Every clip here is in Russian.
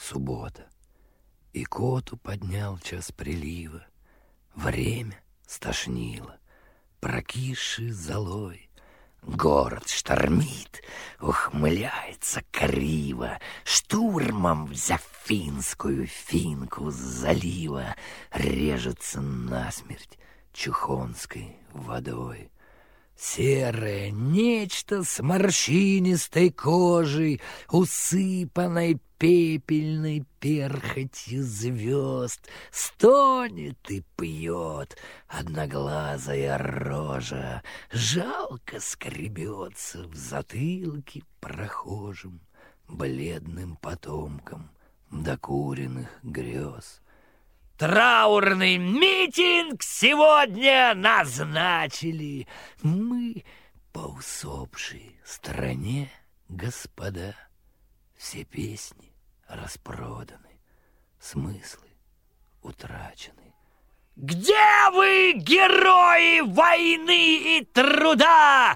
Суббота. И коту поднял час прилива. Время стошнило, прокисший золой. Город штормит, ухмыляется криво, штурмом взяв финскую финку с залива, режется насмерть чухонской водой. Серое нечто с морщинистой кожей, усыпанной пепельной перхотью звезд, стонет и пьет одноглазая рожа, жалко скребется в затылке прохожим, бледным потомкам докуренных грез. Траурный митинг сегодня назначили мы по усопшей стране, господа. Все песни распроданы, смыслы утрачены. Где вы, герои войны и труда?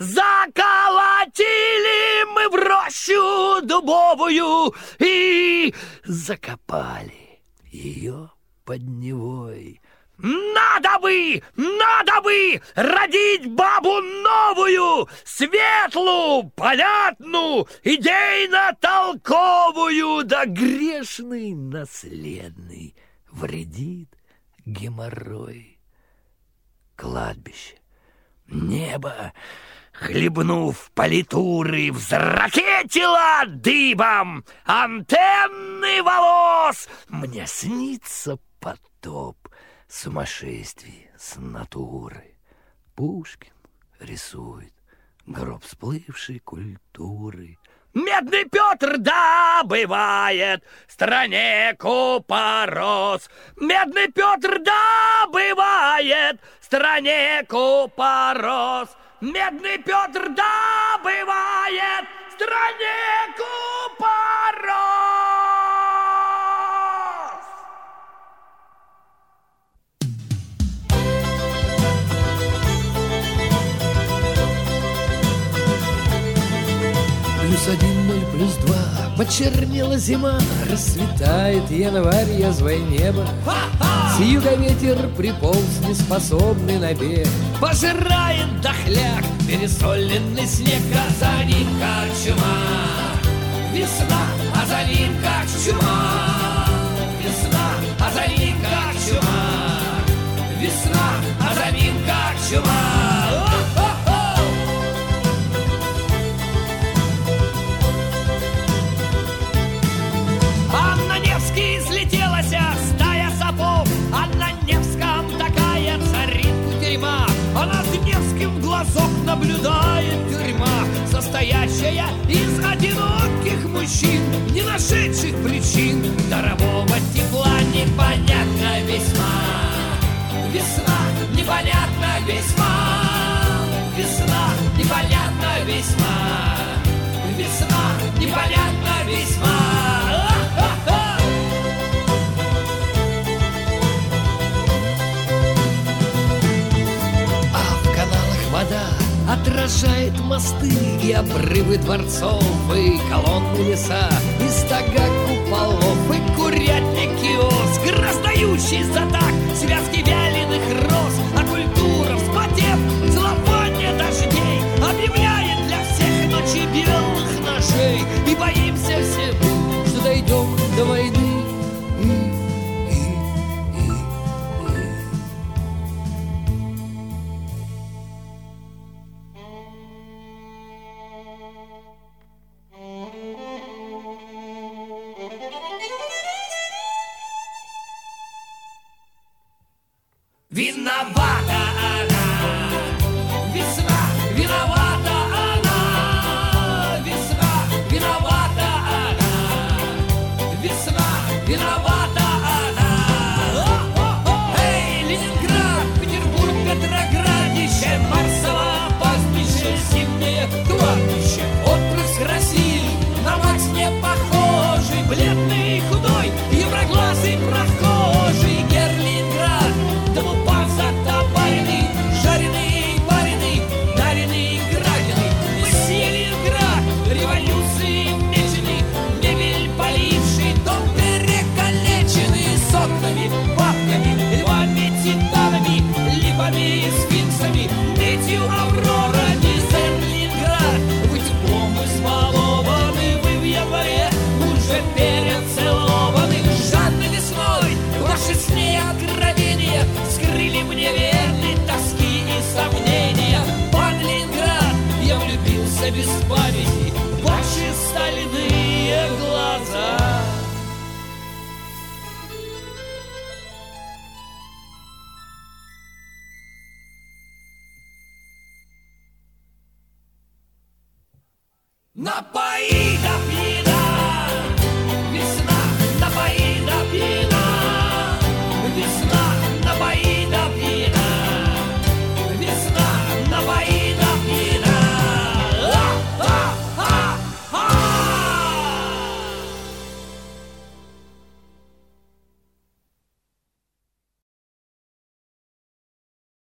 Заколотили мы в рощу дубовую и закопали ее под Невой. Надо бы родить бабу новую, светлую, понятную, идейно-толковую, да грешный наследный вредит геморрой. Кладбище, небо, хлебнув политуры, взракетило дыбом антенны волос. Мне снится потоп сумасшествий с натуры. Пушкин рисует гроб сплывшей культуры. Медный Петр добывает в стране купорос. Медный Петр добывает в стране купорос. Медный Петр добывает в стране купорос. +1, 0, +2, почернела зима, расцветает январь, язвой небо. С юга ветер приполз, неспособный на бег, пожирает дохляк пересоленный снег. А за ним как чума весна, а за ним как чума весна, а за ним как чума весна, а за ним как чума. Стая сапог, а на Невском такая царит тюрьма. А над Невским в глазок наблюдает тюрьма, состоящая из одиноких мужчин, не нашедших причин дарового тепла. Непонятно весьма весна, непонятно весьма весна, непонятно весьма весна, непонятно весьма. Вода отражает мосты и обрывы дворцов, и колонны леса, и стога куполов, и курятник киоск, раздающий за так связки вяленых роз. А культура, вспотев, зловоние дождей, объявляет для всех ночи белых ножей. И боимся все мы, что дойдем до войны. Виновата она, весна, виновата она, весна, виновата она, весна, виновата.